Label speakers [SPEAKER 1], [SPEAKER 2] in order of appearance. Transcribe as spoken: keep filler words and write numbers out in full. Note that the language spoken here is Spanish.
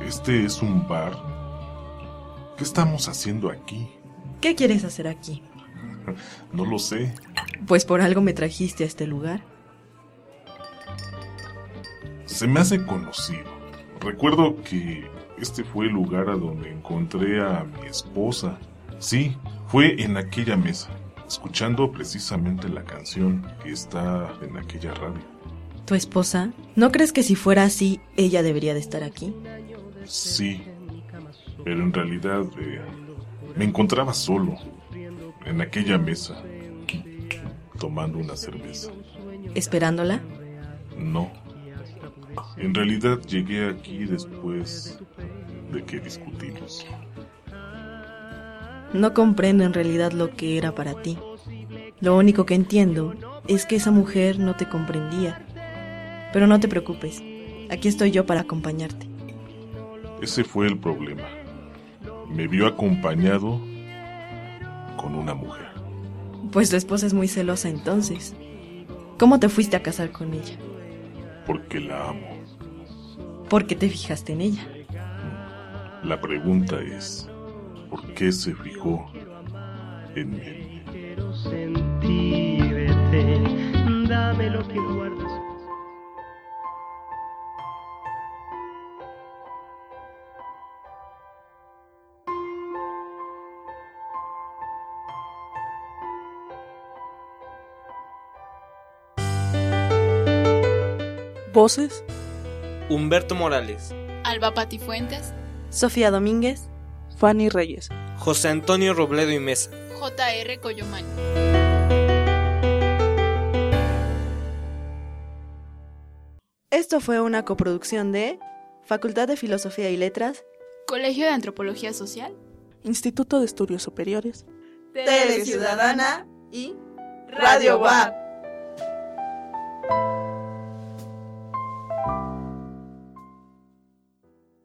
[SPEAKER 1] ¿Este es un bar? ¿Qué estamos haciendo aquí?
[SPEAKER 2] ¿Qué quieres hacer aquí?
[SPEAKER 1] No lo sé.
[SPEAKER 2] Pues por algo me trajiste a este lugar.
[SPEAKER 1] Se me hace conocido. Recuerdo que este fue el lugar a donde encontré a mi esposa. Sí, fue en aquella mesa, escuchando precisamente la canción que está en aquella radio.
[SPEAKER 2] ¿Tu esposa? ¿No crees que si fuera así, ella debería de estar aquí?
[SPEAKER 1] Sí, pero en realidad eh, me encontraba solo, en aquella mesa, tomando una cerveza.
[SPEAKER 2] ¿Esperándola?
[SPEAKER 1] No. En realidad llegué aquí después de que discutimos.
[SPEAKER 2] No comprendo en realidad lo que era para ti. Lo único que entiendo es que esa mujer no te comprendía. Pero no te preocupes, aquí estoy yo para acompañarte.
[SPEAKER 1] Ese fue el problema. Me vio acompañado con una mujer.
[SPEAKER 2] Pues tu esposa es muy celosa entonces. ¿Cómo te fuiste a casar con ella?
[SPEAKER 1] Porque la amo.
[SPEAKER 2] ¿Por qué te fijaste en ella?
[SPEAKER 1] La pregunta es, ¿por qué se fijó en mí?
[SPEAKER 3] Quiero sentirte, dame lo que guardas.
[SPEAKER 4] Voces:
[SPEAKER 5] Humberto Morales,
[SPEAKER 6] Alba Patifuentes,
[SPEAKER 2] Sofía Domínguez,
[SPEAKER 4] Fanny Reyes,
[SPEAKER 5] José Antonio Robledo y Mesa,
[SPEAKER 6] J R Coyomán.
[SPEAKER 2] Esto fue una coproducción de Facultad de Filosofía y Letras,
[SPEAKER 6] Colegio de Antropología Social,
[SPEAKER 4] Instituto de Estudios Superiores,
[SPEAKER 2] Tele Ciudadana y Radio W A P.